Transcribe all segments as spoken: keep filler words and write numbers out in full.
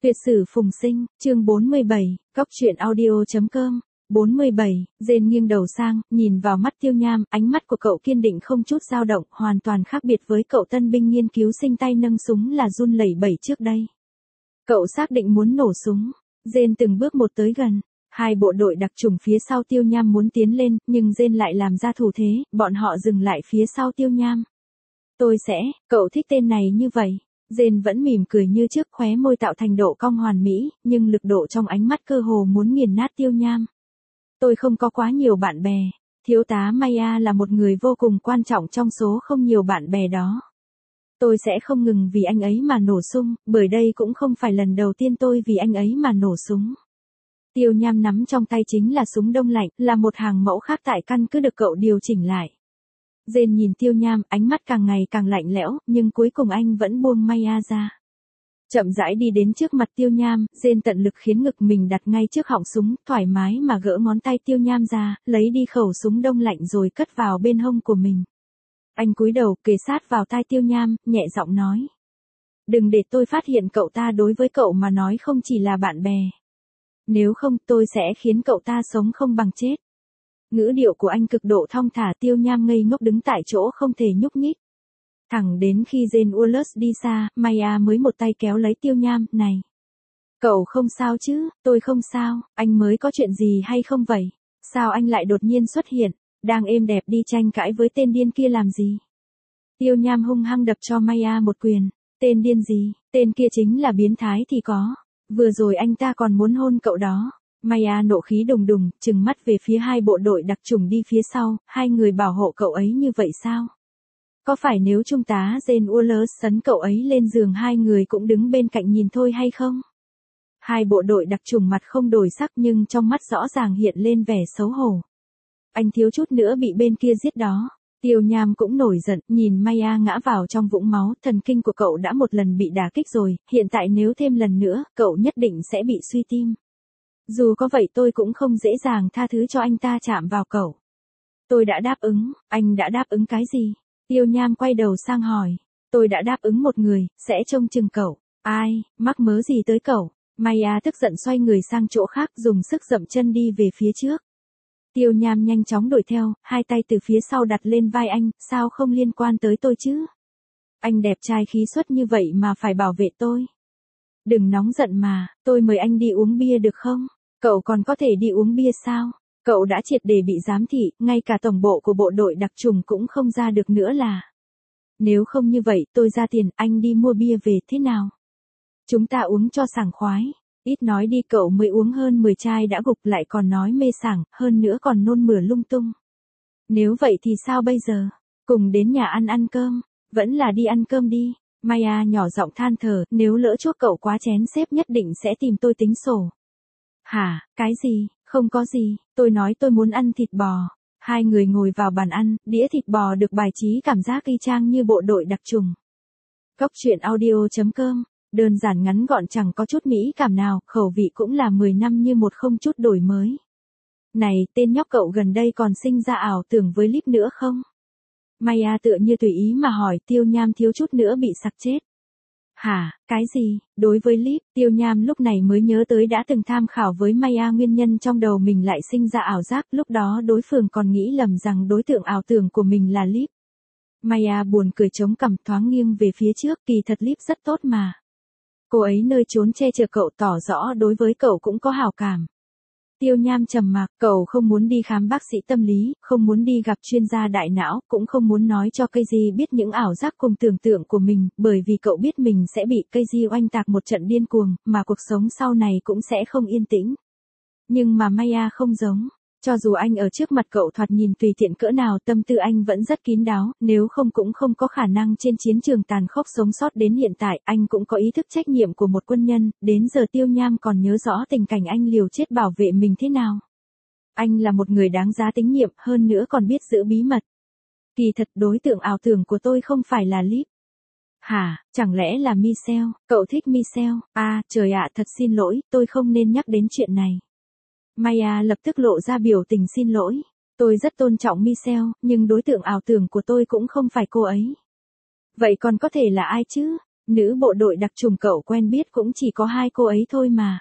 Tuyệt sử phùng sinh, chương bốn mươi bảy, cóc truyện audio.com, bốn mươi bảy, Jane nghiêng đầu sang, nhìn vào mắt Tiêu Nham, ánh mắt của cậu kiên định không chút dao động, hoàn toàn khác biệt với cậu tân binh nghiên cứu sinh tay nâng súng là run lẩy bẩy trước đây. Cậu xác định muốn nổ súng. Jane từng bước một tới gần. Hai bộ đội đặc chủng phía sau Tiêu Nham muốn tiến lên, nhưng Jane lại làm ra thủ thế, bọn họ dừng lại phía sau Tiêu Nham. Tôi sẽ, cậu thích tên này như vậy. Jane vẫn mỉm cười như trước, khóe môi tạo thành độ cong hoàn mỹ, nhưng lực độ trong ánh mắt cơ hồ muốn nghiền nát Tiêu Nham. Tôi không có quá nhiều bạn bè. Thiếu tá Maya là một người vô cùng quan trọng trong số không nhiều bạn bè đó. Tôi sẽ không ngừng vì anh ấy mà nổ súng, bởi đây cũng không phải lần đầu tiên tôi vì anh ấy mà nổ súng. Tiêu Nham nắm trong tay chính là súng đông lạnh, là một hàng mẫu khác tại căn cứ được cậu điều chỉnh lại. Jane nhìn Tiêu Nham, ánh mắt càng ngày càng lạnh lẽo, nhưng cuối cùng anh vẫn buông Maya ra. Chậm rãi đi đến trước mặt Tiêu Nham, Jane tận lực khiến ngực mình đặt ngay trước họng súng, thoải mái mà gỡ ngón tay Tiêu Nham ra, lấy đi khẩu súng đông lạnh rồi cất vào bên hông của mình. Anh cúi đầu, kề sát vào tai Tiêu Nham, nhẹ giọng nói. Đừng để tôi phát hiện cậu ta đối với cậu mà nói không chỉ là bạn bè. Nếu không, tôi sẽ khiến cậu ta sống không bằng chết. Ngữ điệu của anh cực độ thong thả. Tiêu Nham ngây ngốc đứng tại chỗ không thể nhúc nhích. Thẳng đến khi Jane Wallace đi xa, Maya mới một tay kéo lấy Tiêu Nham, này. Cậu không sao chứ? Tôi không sao, anh mới có chuyện gì hay không vậy? Sao anh lại đột nhiên xuất hiện, đang êm đẹp đi tranh cãi với tên điên kia làm gì? Tiêu Nham hung hăng đập cho Maya một quyền. Tên điên gì? Tên kia chính là biến thái thì có. Vừa rồi anh ta còn muốn hôn cậu đó. Maya nộ khí đùng đùng, trừng mắt về phía hai bộ đội đặc chủng đi phía sau, hai người bảo hộ cậu ấy như vậy sao? Có phải nếu trung tá Jane Wallace sấn cậu ấy lên giường hai người cũng đứng bên cạnh nhìn thôi hay không? Hai bộ đội đặc chủng mặt không đổi sắc nhưng trong mắt rõ ràng hiện lên vẻ xấu hổ. Anh thiếu chút nữa bị bên kia giết đó. Tiêu Nham cũng nổi giận, nhìn Maya ngã vào trong vũng máu, thần kinh của cậu đã một lần bị đả kích rồi, hiện tại nếu thêm lần nữa, cậu nhất định sẽ bị suy tim. Dù có vậy tôi cũng không dễ dàng tha thứ cho anh ta chạm vào cậu. Tôi đã đáp ứng. Anh đã đáp ứng cái gì? Tiêu Nham quay đầu sang hỏi. Tôi đã đáp ứng một người, sẽ trông chừng cậu. Ai, mắc mớ gì tới cậu? Maya tức giận xoay người sang chỗ khác, dùng sức dậm chân đi về phía trước. Tiêu Nham nhanh chóng đuổi theo, hai tay từ phía sau đặt lên vai anh, sao không liên quan tới tôi chứ? Anh đẹp trai khí xuất như vậy mà phải bảo vệ tôi. Đừng nóng giận mà, tôi mời anh đi uống bia được không? Cậu còn có thể đi uống bia sao? Cậu đã triệt để bị giám thị, ngay cả tổng bộ của bộ đội đặc chủng cũng không ra được nữa là. Nếu không như vậy, tôi ra tiền, anh đi mua bia về thế nào? Chúng ta uống cho sảng khoái. Ít nói đi, cậu mới uống hơn mười chai đã gục lại còn nói mê sảng, hơn nữa còn nôn mửa lung tung. Nếu vậy thì sao bây giờ? Cùng đến nhà ăn ăn cơm, vẫn là đi ăn cơm đi. Maya nhỏ giọng than thở, nếu lỡ chuốc cậu quá chén sếp nhất định sẽ tìm tôi tính sổ. Hả, cái gì, không có gì, tôi nói tôi muốn ăn thịt bò. Hai người ngồi vào bàn ăn, đĩa thịt bò được bài trí cảm giác y chang như bộ đội đặc chủng. Cóc truyện audio.com, đơn giản ngắn gọn chẳng có chút mỹ cảm nào, khẩu vị cũng là mười năm như một không chút đổi mới. Này, tên nhóc cậu gần đây còn sinh ra ảo tưởng với Líp nữa không? Maya tựa như tùy ý mà hỏi. Tiêu Nham thiếu chút nữa bị sặc chết. Hả, cái gì? Đối với Líp, Tiêu Nham lúc này mới nhớ tới đã từng tham khảo với Maya nguyên nhân trong đầu mình lại sinh ra ảo giác, lúc đó đối phương còn nghĩ lầm rằng đối tượng ảo tưởng của mình là Líp. Maya buồn cười chống cằm thoáng nghiêng về phía trước, kỳ thật Líp rất tốt mà. Cô ấy nơi trốn che chở cậu, tỏ rõ đối với cậu cũng có hảo cảm. Tiêu Nham trầm mặc, cậu không muốn đi khám bác sĩ tâm lý, không muốn đi gặp chuyên gia đại não, cũng không muốn nói cho Keiji biết những ảo giác cùng tưởng tượng của mình, bởi vì cậu biết mình sẽ bị Keiji oanh tạc một trận điên cuồng, mà cuộc sống sau này cũng sẽ không yên tĩnh. Nhưng mà Maya không giống. Cho dù anh ở trước mặt cậu thoạt nhìn tùy tiện cỡ nào, tâm tư anh vẫn rất kín đáo, nếu không cũng không có khả năng trên chiến trường tàn khốc sống sót đến hiện tại. Anh cũng có ý thức trách nhiệm của một quân nhân, đến giờ Tiêu Nham còn nhớ rõ tình cảnh anh liều chết bảo vệ mình thế nào. Anh là một người đáng giá tín nhiệm, hơn nữa còn biết giữ bí mật. Kỳ thật đối tượng ảo tưởng của tôi không phải là Líp. Hả, chẳng lẽ là Michelle? Cậu thích Michelle? À, trời ạ, thật xin lỗi, tôi không nên nhắc đến chuyện này. Maya lập tức lộ ra biểu tình xin lỗi. Tôi rất tôn trọng Michelle, nhưng đối tượng ảo tưởng của tôi cũng không phải cô ấy. Vậy còn có thể là ai chứ? Nữ bộ đội đặc trùng cậu quen biết cũng chỉ có hai cô ấy thôi mà.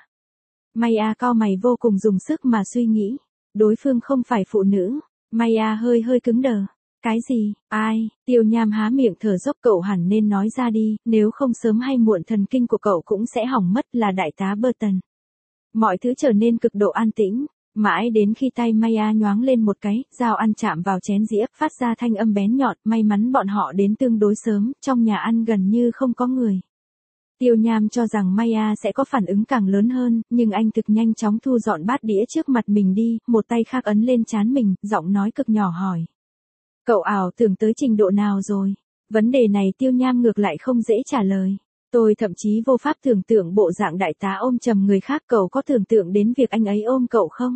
Maya cau mày vô cùng dùng sức mà suy nghĩ. Đối phương không phải phụ nữ. Maya hơi hơi cứng đờ. Cái gì, ai, Tiêu Nham há miệng thở dốc, cậu hẳn nên nói ra đi, nếu không sớm hay muộn thần kinh của cậu cũng sẽ hỏng mất. Là đại tá Burton. Mọi thứ trở nên cực độ an tĩnh, mãi đến khi tay Maya nhoáng lên một cái, dao ăn chạm vào chén dĩa, phát ra thanh âm bén nhọn. May mắn bọn họ đến tương đối sớm, trong nhà ăn gần như không có người. Tiêu Nham cho rằng Maya sẽ có phản ứng càng lớn hơn, nhưng anh thực nhanh chóng thu dọn bát đĩa trước mặt mình đi, một tay khác ấn lên trán mình, giọng nói cực nhỏ hỏi. Cậu ảo tưởng tới trình độ nào rồi? Vấn đề này Tiêu Nham ngược lại không dễ trả lời. Tôi thậm chí vô pháp tưởng tượng bộ dạng đại tá ôm chầm người khác. Cậu có tưởng tượng đến việc anh ấy ôm cậu không?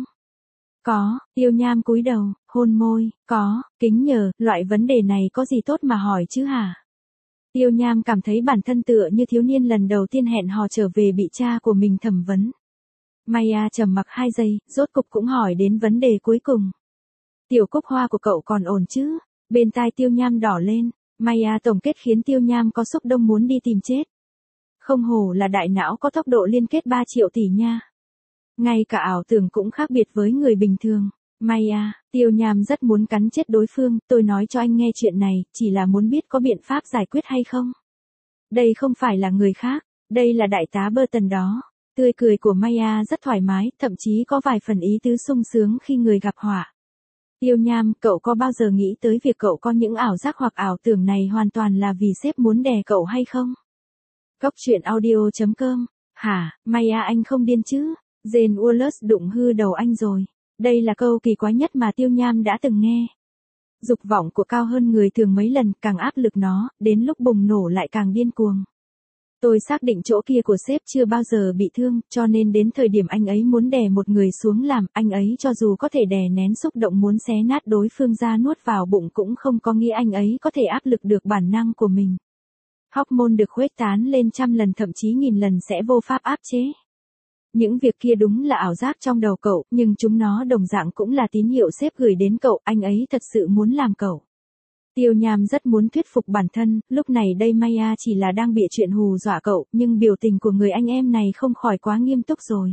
Có, Tiêu Nham cúi đầu, hôn môi, có, kính nhờ, loại vấn đề này có gì tốt mà hỏi chứ hả? Tiêu Nham cảm thấy bản thân tựa như thiếu niên lần đầu tiên hẹn hò trở về bị cha của mình thẩm vấn. Maya trầm mặc hai giây, rốt cục cũng hỏi đến vấn đề cuối cùng. Tiểu Cúc Hoa của cậu còn ổn chứ? Bên tai Tiêu Nham đỏ lên, Maya tổng kết khiến Tiêu Nham có xúc động muốn đi tìm chết. Không hổ là đại não có tốc độ liên kết ba triệu tỷ nha. Ngay cả ảo tưởng cũng khác biệt với người bình thường. Maya, Tiêu Nham rất muốn cắn chết đối phương, tôi nói cho anh nghe chuyện này, chỉ là muốn biết có biện pháp giải quyết hay không. Đây không phải là người khác, đây là đại tá Burton đó. Tươi cười của Maya rất thoải mái, thậm chí có vài phần ý tứ sung sướng khi người gặp họa. Tiêu Nham, cậu có bao giờ nghĩ tới việc cậu có những ảo giác hoặc ảo tưởng này hoàn toàn là vì sếp muốn đè cậu hay không? Góc truyện audio chấm com. Hả, Maya anh không điên chứ? Jane Wallace đụng hư đầu anh rồi. Đây là câu kỳ quái nhất mà Tiêu Nham đã từng nghe. Dục vọng của cao hơn người thường mấy lần, càng áp lực nó, đến lúc bùng nổ lại càng điên cuồng. Tôi xác định chỗ kia của sếp chưa bao giờ bị thương, cho nên đến thời điểm anh ấy muốn đè một người xuống làm, anh ấy cho dù có thể đè nén xúc động muốn xé nát đối phương ra nuốt vào bụng cũng không có nghĩa anh ấy có thể áp lực được bản năng của mình. Hormone được khuếch tán lên trăm lần thậm chí nghìn lần sẽ vô pháp áp chế. Những việc kia đúng là ảo giác trong đầu cậu, nhưng chúng nó đồng dạng cũng là tín hiệu sếp gửi đến cậu, anh ấy thật sự muốn làm cậu. Tiêu Nham rất muốn thuyết phục bản thân, lúc này đây Maya chỉ là đang bịa chuyện hù dọa cậu, nhưng biểu tình của người anh em này không khỏi quá nghiêm túc rồi.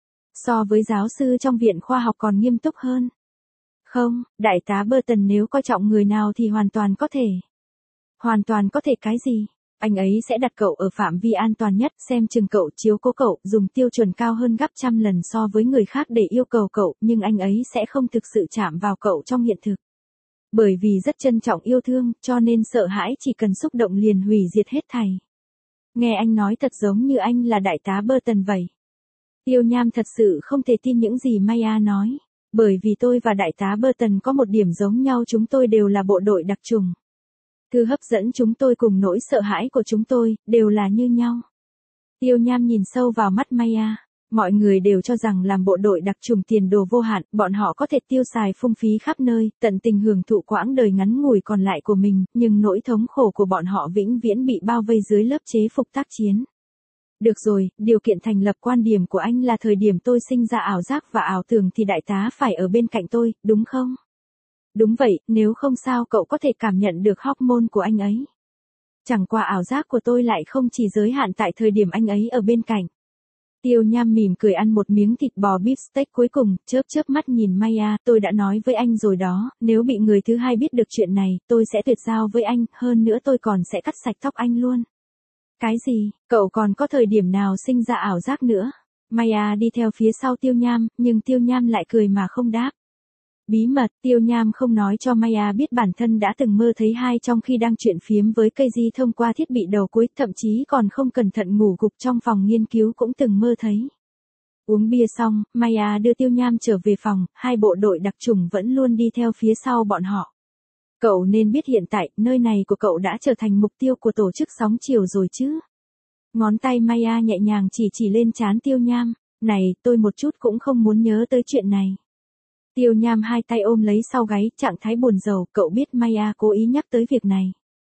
So với giáo sư trong viện khoa học còn nghiêm túc hơn. Không, đại tá Burton nếu coi trọng người nào thì hoàn toàn có thể. Hoàn toàn có thể cái gì? Anh ấy sẽ đặt cậu ở phạm vi an toàn nhất, xem chừng cậu, chiếu cố cậu, dùng tiêu chuẩn cao hơn gấp trăm lần so với người khác để yêu cầu cậu, nhưng anh ấy sẽ không thực sự chạm vào cậu trong hiện thực. Bởi vì rất trân trọng yêu thương, cho nên sợ hãi chỉ cần xúc động liền hủy diệt hết thảy. Nghe anh nói thật giống như anh là đại tá Burton vậy. Tiêu Nham thật sự không thể tin những gì Maya nói. Bởi vì tôi và đại tá Burton có một điểm giống nhau, chúng tôi đều là bộ đội đặc trùng. Thứ hấp dẫn chúng tôi cùng nỗi sợ hãi của chúng tôi, đều là như nhau. Tiêu Nham nhìn sâu vào mắt Maya. Mọi người đều cho rằng làm bộ đội đặc trùng tiền đồ vô hạn, bọn họ có thể tiêu xài phung phí khắp nơi, tận tình hưởng thụ quãng đời ngắn ngủi còn lại của mình, nhưng nỗi thống khổ của bọn họ vĩnh viễn bị bao vây dưới lớp chế phục tác chiến. Được rồi, điều kiện thành lập quan điểm của anh là thời điểm tôi sinh ra ảo giác và ảo tưởng thì đại tá phải ở bên cạnh tôi, đúng không? Đúng vậy, nếu không sao cậu có thể cảm nhận được hormone của anh ấy. Chẳng qua ảo giác của tôi lại không chỉ giới hạn tại thời điểm anh ấy ở bên cạnh. Tiêu Nham mỉm cười ăn một miếng thịt bò beef steak cuối cùng, chớp chớp mắt nhìn Maya, tôi đã nói với anh rồi đó, nếu bị người thứ hai biết được chuyện này, tôi sẽ tuyệt giao với anh, hơn nữa tôi còn sẽ cắt sạch tóc anh luôn. Cái gì, cậu còn có thời điểm nào sinh ra ảo giác nữa? Maya đi theo phía sau Tiêu Nham, nhưng Tiêu Nham lại cười mà không đáp. Bí mật, Tiêu Nham không nói cho Maya biết bản thân đã từng mơ thấy hai trong khi đang chuyện phiếm với cây di thông qua thiết bị đầu cuối, thậm chí còn không cẩn thận ngủ gục trong phòng nghiên cứu cũng từng mơ thấy. Uống bia xong, Maya đưa Tiêu Nham trở về phòng, hai bộ đội đặc trùng vẫn luôn đi theo phía sau bọn họ. Cậu nên biết hiện tại, nơi này của cậu đã trở thành mục tiêu của tổ chức sóng chiều rồi chứ. Ngón tay Maya nhẹ nhàng chỉ chỉ lên trán Tiêu Nham, này, tôi một chút cũng không muốn nhớ tới chuyện này. Tiêu Nham hai tay ôm lấy sau gáy, trạng thái buồn rầu, cậu biết Maya cố ý nhắc tới việc này.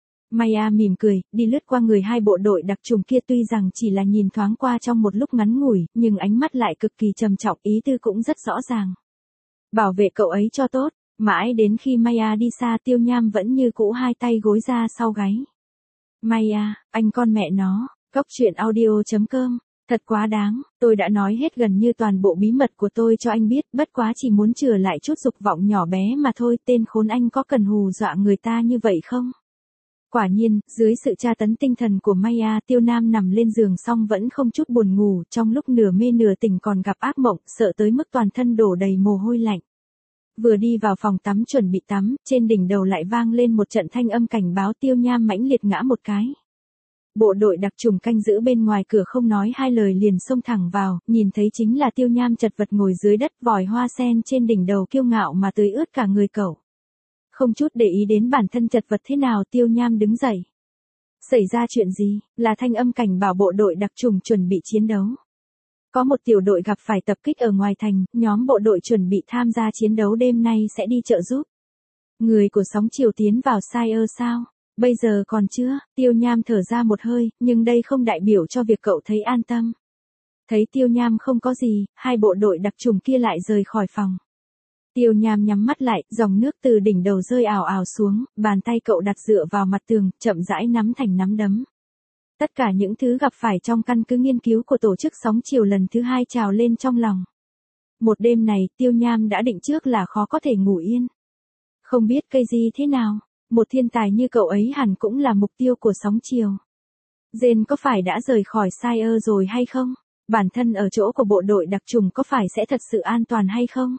Maya mỉm cười, đi lướt qua người hai bộ đội đặc trùng kia, tuy rằng chỉ là nhìn thoáng qua trong một lúc ngắn ngủi, nhưng ánh mắt lại cực kỳ trầm trọng, ý tư cũng rất rõ ràng. Bảo vệ cậu ấy cho tốt, mãi đến khi Maya đi xa Tiêu Nham vẫn như cũ hai tay gối ra sau gáy. Maya, anh con mẹ nó, cóc truyện audio chấm com, thật quá đáng, tôi đã nói hết gần như toàn bộ bí mật của tôi cho anh biết, bất quá chỉ muốn chừa lại chút dục vọng nhỏ bé mà thôi, tên khốn anh có cần hù dọa người ta như vậy không? Quả nhiên, dưới sự tra tấn tinh thần của Maya, Tiêu Nam nằm lên giường xong vẫn không chút buồn ngủ, trong lúc nửa mê nửa tỉnh còn gặp ác mộng, sợ tới mức toàn thân đổ đầy mồ hôi lạnh. Vừa đi vào phòng tắm chuẩn bị tắm, trên đỉnh đầu lại vang lên một trận thanh âm cảnh báo, Tiêu Nham mãnh liệt ngã một cái. Bộ đội đặc trùng canh giữ bên ngoài cửa không nói hai lời liền xông thẳng vào, nhìn thấy chính là Tiêu Nham chật vật ngồi dưới đất, vòi hoa sen trên đỉnh đầu kiêu ngạo mà tưới ướt cả người cậu. Không chút để ý đến bản thân chật vật thế nào, Tiêu Nham đứng dậy. Xảy ra chuyện gì? Là thanh âm cảnh bảo bộ đội đặc trùng chuẩn bị chiến đấu. Có một tiểu đội gặp phải tập kích ở ngoài thành, nhóm bộ đội chuẩn bị tham gia chiến đấu đêm nay sẽ đi trợ giúp. Người của sóng chiều tiến vào Sire sao? Bây giờ còn chưa, Tiêu Nham thở ra một hơi, nhưng đây không đại biểu cho việc cậu thấy an tâm. Thấy Tiêu Nham không có gì, hai bộ đội đặc trùng kia lại rời khỏi phòng. Tiêu Nham nhắm mắt lại, dòng nước từ đỉnh đầu rơi ào ào xuống, bàn tay cậu đặt dựa vào mặt tường, chậm rãi nắm thành nắm đấm. Tất cả những thứ gặp phải trong căn cứ nghiên cứu của tổ chức sóng chiều lần thứ hai trào lên trong lòng. Một đêm này, Tiêu Nham đã định trước là khó có thể ngủ yên. Không biết cây gì thế nào, một thiên tài như cậu ấy hẳn cũng là mục tiêu của sóng chiều. Jane có phải đã rời khỏi Sire rồi hay không? Bản thân ở chỗ của bộ đội đặc trùng có phải sẽ thật sự an toàn hay không?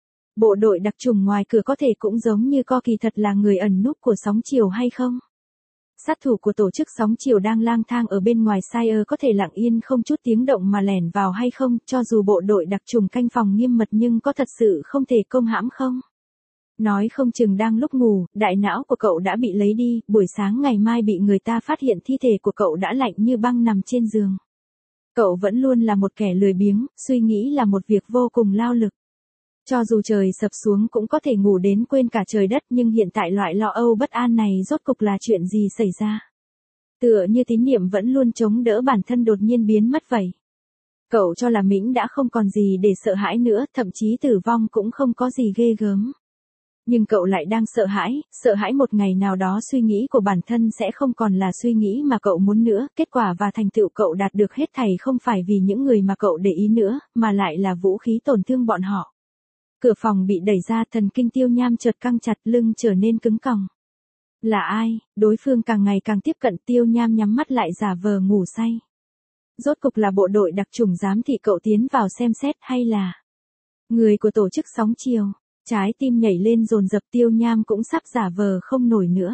Bộ đội đặc trùng ngoài cửa có thể cũng giống như co kỳ thật là người ẩn núp của sóng chiều hay không? Sát thủ của tổ chức sóng chiều đang lang thang ở bên ngoài Sire có thể lặng yên không chút tiếng động mà lẻn vào hay không, cho dù bộ đội đặc trùng canh phòng nghiêm mật nhưng có thật sự không thể công hãm không? Nói không chừng đang lúc ngủ, đại não của cậu đã bị lấy đi, buổi sáng ngày mai bị người ta phát hiện thi thể của cậu đã lạnh như băng nằm trên giường. Cậu vẫn luôn là một kẻ lười biếng, suy nghĩ là một việc vô cùng lao lực. Cho dù trời sập xuống cũng có thể ngủ đến quên cả trời đất, nhưng hiện tại loại lo âu bất an này rốt cục là chuyện gì xảy ra? Tựa như tín niệm vẫn luôn chống đỡ bản thân đột nhiên biến mất vậy. Cậu cho là mình đã không còn gì để sợ hãi nữa, thậm chí tử vong cũng không có gì ghê gớm. Nhưng cậu lại đang sợ hãi, sợ hãi một ngày nào đó suy nghĩ của bản thân sẽ không còn là suy nghĩ mà cậu muốn nữa, kết quả và thành tựu cậu đạt được hết thảy không phải vì những người mà cậu để ý nữa, mà lại là vũ khí tổn thương bọn họ. Cửa phòng bị đẩy ra, thần kinh Tiêu Nham chợt căng chặt, lưng trở nên cứng còng. Là ai? Đối phương càng ngày càng tiếp cận, Tiêu Nham nhắm mắt lại giả vờ ngủ say. Rốt cục là bộ đội đặc trùng giám thị cậu tiến vào xem xét hay là người của tổ chức sóng chiều? Trái tim nhảy lên dồn dập, Tiêu Nham cũng sắp giả vờ không nổi nữa.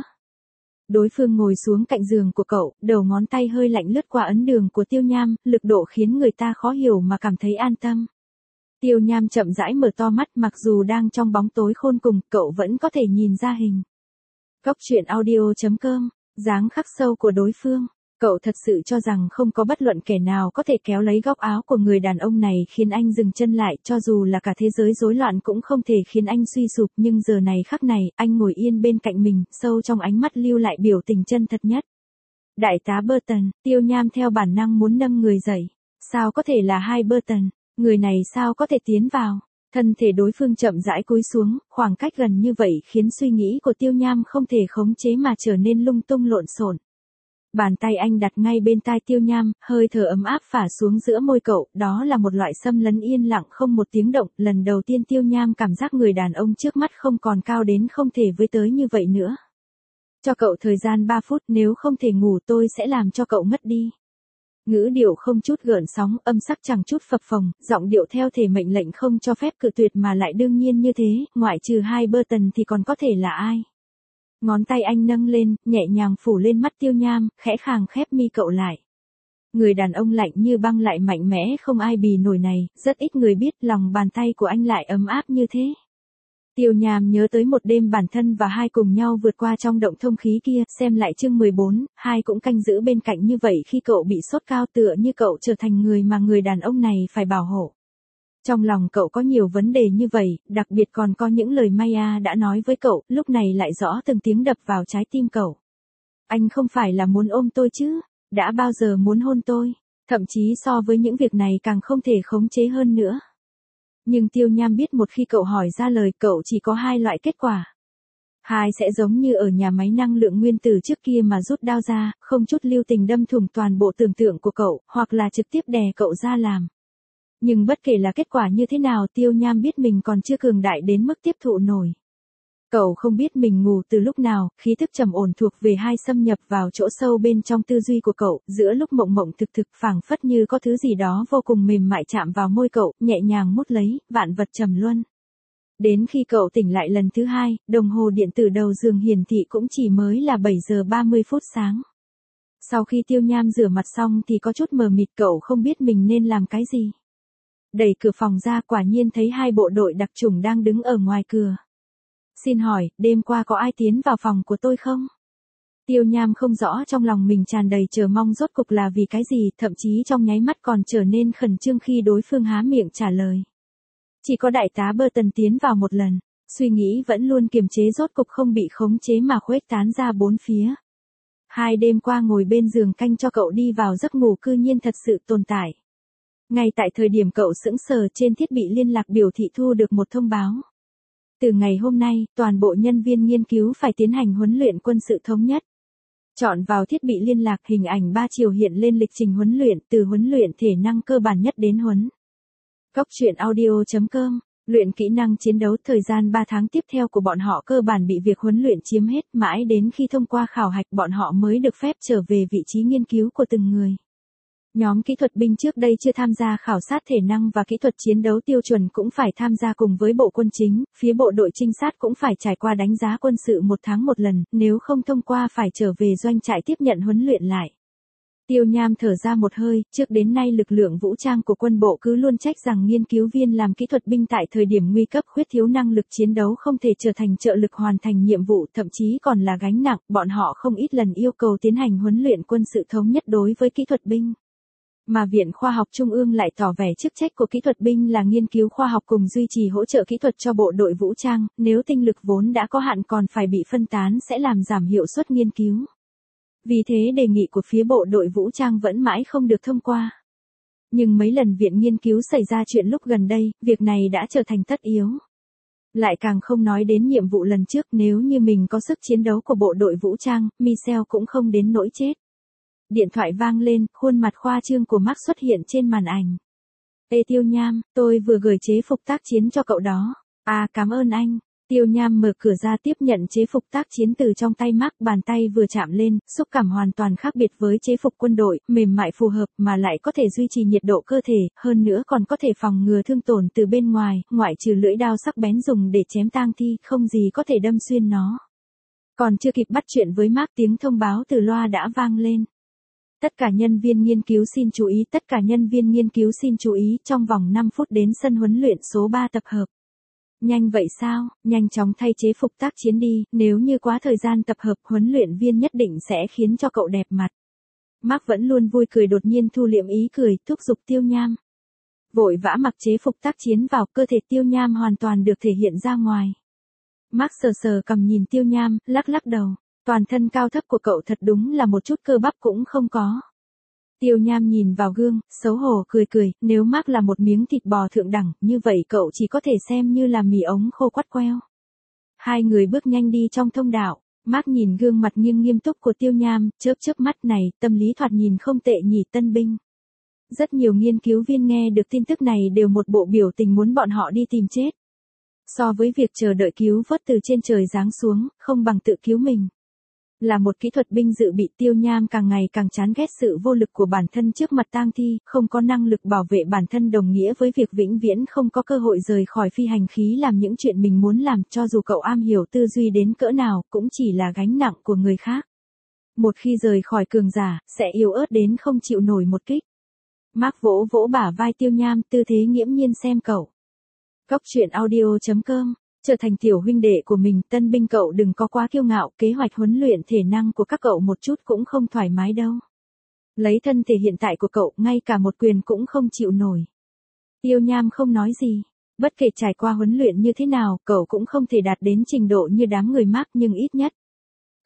Đối phương ngồi xuống cạnh giường của cậu, đầu ngón tay hơi lạnh lướt qua ấn đường của Tiêu Nham, lực độ khiến người ta khó hiểu mà cảm thấy an tâm. Tiêu Nham chậm rãi mở to mắt, mặc dù đang trong bóng tối khôn cùng, cậu vẫn có thể nhìn ra hình. Cóc truyện audio chấm com, dáng khắc sâu của đối phương. Cậu thật sự cho rằng không có bất luận kẻ nào có thể kéo lấy góc áo của người đàn ông này khiến anh dừng chân lại, cho dù là cả thế giới rối loạn cũng không thể khiến anh suy sụp, nhưng giờ này khắc này, anh ngồi yên bên cạnh mình, sâu trong ánh mắt lưu lại biểu tình chân thật nhất. Đại tá Burton, Tiêu Nham theo bản năng muốn nâng người dậy. Sao có thể là hai Burton? Người này sao có thể tiến vào? Thân thể đối phương chậm rãi cúi xuống, khoảng cách gần như vậy khiến suy nghĩ của Tiêu Nham không thể khống chế mà trở nên lung tung lộn xộn. Bàn tay anh đặt ngay bên tai Tiêu Nham, hơi thở ấm áp phả xuống giữa môi cậu, đó là một loại xâm lấn yên lặng không một tiếng động, lần đầu tiên Tiêu Nham cảm giác người đàn ông trước mắt không còn cao đến không thể với tới như vậy nữa. Cho cậu thời gian ba phút, nếu không thể ngủ tôi sẽ làm cho cậu ngất đi. Ngữ điệu không chút gợn sóng, âm sắc chẳng chút phập phồng, giọng điệu theo thể mệnh lệnh không cho phép cự tuyệt mà lại đương nhiên như thế, ngoại trừ hai Burton thì còn có thể là ai? Ngón tay anh nâng lên, nhẹ nhàng phủ lên mắt Tiêu Nham, khẽ khàng khép mi cậu lại. Người đàn ông lạnh như băng lại mạnh mẽ không ai bì nổi này, rất ít người biết lòng bàn tay của anh lại ấm áp như thế. Tiêu Nham nhớ tới một đêm bản thân và hai cùng nhau vượt qua trong động thông khí kia, xem lại chương mười bốn, hai cũng canh giữ bên cạnh như vậy khi cậu bị sốt cao, tựa như cậu trở thành người mà người đàn ông này phải bảo hộ. Trong lòng cậu có nhiều vấn đề như vậy, đặc biệt còn có những lời Maya đã nói với cậu, lúc này lại rõ từng tiếng đập vào trái tim cậu. Anh không phải là muốn ôm tôi chứ, đã bao giờ muốn hôn tôi, thậm chí so với những việc này càng không thể khống chế hơn nữa. Nhưng Tiêu Nham biết một khi cậu hỏi ra lời cậu chỉ có hai loại kết quả. Hai sẽ giống như ở nhà máy năng lượng nguyên tử trước kia mà rút đao ra, không chút lưu tình đâm thủng toàn bộ tưởng tượng của cậu, hoặc là trực tiếp đè cậu ra làm. Nhưng bất kể là kết quả như thế nào, Tiêu Nham biết mình còn chưa cường đại đến mức tiếp thụ nổi. Cậu không biết mình ngủ từ lúc nào, khí thức trầm ổn thuộc về hai xâm nhập vào chỗ sâu bên trong tư duy của cậu, giữa lúc mộng mộng thực thực phảng phất như có thứ gì đó vô cùng mềm mại chạm vào môi cậu, nhẹ nhàng mút lấy, vạn vật trầm luân. Đến khi cậu tỉnh lại lần thứ hai, đồng hồ điện tử đầu giường hiển thị cũng chỉ mới là bảy giờ ba mươi phút sáng. Sau khi Tiêu Nham rửa mặt xong thì có chút mờ mịt, cậu không biết mình nên làm cái gì. Đẩy cửa phòng ra, quả nhiên thấy hai bộ đội đặc chủng đang đứng ở ngoài cửa. Xin hỏi, đêm qua có ai tiến vào phòng của tôi không? Tiêu Nham không rõ trong lòng mình tràn đầy chờ mong rốt cục là vì cái gì, thậm chí trong nháy mắt còn trở nên khẩn trương khi đối phương há miệng trả lời. Chỉ có đại tá Burton tiến vào một lần, suy nghĩ vẫn luôn kiềm chế rốt cục không bị khống chế mà khuếch tán ra bốn phía. Hai đêm qua ngồi bên giường canh cho cậu đi vào giấc ngủ cư nhiên thật sự tồn tại. Ngay tại thời điểm cậu sững sờ, trên thiết bị liên lạc biểu thị thu được một thông báo. Từ ngày hôm nay, toàn bộ nhân viên nghiên cứu phải tiến hành huấn luyện quân sự thống nhất. Chọn vào thiết bị liên lạc, hình ảnh ba chiều hiện lên lịch trình huấn luyện, từ huấn luyện thể năng cơ bản nhất đến huấn. Cóc truyện audio chấm com, luyện kỹ năng chiến đấu. Thời gian ba tháng tiếp theo của bọn họ cơ bản bị việc huấn luyện chiếm hết, mãi đến khi thông qua khảo hạch bọn họ mới được phép trở về vị trí nghiên cứu của từng người. Nhóm kỹ thuật binh trước đây chưa tham gia khảo sát thể năng và kỹ thuật chiến đấu tiêu chuẩn cũng phải tham gia cùng với bộ quân chính, phía bộ đội trinh sát cũng phải trải qua đánh giá quân sự một tháng một lần, nếu không thông qua phải trở về doanh trại tiếp nhận huấn luyện lại. Tiêu Nham thở ra một hơi, trước đến nay lực lượng vũ trang của quân bộ cứ luôn trách rằng nghiên cứu viên làm kỹ thuật binh tại thời điểm nguy cấp khuyết thiếu năng lực chiến đấu, không thể trở thành trợ lực hoàn thành nhiệm vụ, thậm chí còn là gánh nặng, bọn họ không ít lần yêu cầu tiến hành huấn luyện quân sự thống nhất đối với kỹ thuật binh. Mà Viện Khoa học Trung ương lại tỏ vẻ chức trách của kỹ thuật binh là nghiên cứu khoa học cùng duy trì hỗ trợ kỹ thuật cho bộ đội vũ trang, nếu tinh lực vốn đã có hạn còn phải bị phân tán sẽ làm giảm hiệu suất nghiên cứu. Vì thế đề nghị của phía bộ đội vũ trang vẫn mãi không được thông qua. Nhưng mấy lần viện nghiên cứu xảy ra chuyện lúc gần đây, việc này đã trở thành tất yếu. Lại càng không nói đến nhiệm vụ lần trước, nếu như mình có sức chiến đấu của bộ đội vũ trang, Michelle cũng không đến nỗi chết. Điện thoại vang lên, khuôn mặt khoa trương của Mark xuất hiện trên màn ảnh. Ê Tiêu Nham, tôi vừa gửi chế phục tác chiến cho cậu đó. À, cảm ơn anh. Tiêu Nham mở cửa ra tiếp nhận chế phục tác chiến từ trong tay Mark, bàn tay vừa chạm lên, xúc cảm hoàn toàn khác biệt với chế phục quân đội, mềm mại phù hợp mà lại có thể duy trì nhiệt độ cơ thể, hơn nữa còn có thể phòng ngừa thương tổn từ bên ngoài, ngoại trừ lưỡi dao sắc bén dùng để chém tang thi, không gì có thể đâm xuyên nó. Còn chưa kịp bắt chuyện với Mark, tiếng thông báo từ loa đã vang lên. Tất cả nhân viên nghiên cứu xin chú ý, tất cả nhân viên nghiên cứu xin chú ý, trong vòng năm phút đến sân huấn luyện số ba tập hợp. Nhanh vậy sao, nhanh chóng thay chế phục tác chiến đi, nếu như quá thời gian tập hợp huấn luyện viên nhất định sẽ khiến cho cậu đẹp mặt. Mark vẫn luôn vui cười đột nhiên thu liễm ý cười, thúc giục Tiêu Nham. Vội vã mặc chế phục tác chiến vào, cơ thể Tiêu Nham hoàn toàn được thể hiện ra ngoài. Mark sờ sờ cầm nhìn Tiêu Nham, lắc lắc đầu. Toàn thân cao thấp của cậu thật đúng là một chút cơ bắp cũng không có. Tiêu Nham nhìn vào gương, xấu hổ cười cười, nếu Mark là một miếng thịt bò thượng đẳng, như vậy cậu chỉ có thể xem như là mì ống khô quắt queo. Hai người bước nhanh đi trong thông đạo, Mark nhìn gương mặt nghiêm nghiêm túc của Tiêu Nham, chớp chớp mắt này, tâm lý thoạt nhìn không tệ nhỉ tân binh. Rất nhiều nghiên cứu viên nghe được tin tức này đều một bộ biểu tình muốn bọn họ đi tìm chết. So với việc chờ đợi cứu vớt từ trên trời giáng xuống, không bằng tự cứu mình. Là một kỹ thuật binh dự bị, Tiêu Nham càng ngày càng chán ghét sự vô lực của bản thân trước mặt tang thi, không có năng lực bảo vệ bản thân đồng nghĩa với việc vĩnh viễn không có cơ hội rời khỏi phi hành khí làm những chuyện mình muốn làm, cho dù cậu am hiểu tư duy đến cỡ nào, cũng chỉ là gánh nặng của người khác. Một khi rời khỏi cường giả, sẽ yếu ớt đến không chịu nổi một kích. Mark vỗ vỗ bả vai Tiêu Nham, tư thế nghiễm nhiên xem cậu. Cóc truyện audio chấm com, trở thành tiểu huynh đệ của mình, tân binh cậu đừng có quá kiêu ngạo, kế hoạch huấn luyện thể năng của các cậu một chút cũng không thoải mái đâu. Lấy thân thể hiện tại của cậu, ngay cả một quyền cũng không chịu nổi. Tiêu Nham không nói gì, bất kể trải qua huấn luyện như thế nào, cậu cũng không thể đạt đến trình độ như đám người Mark, nhưng ít nhất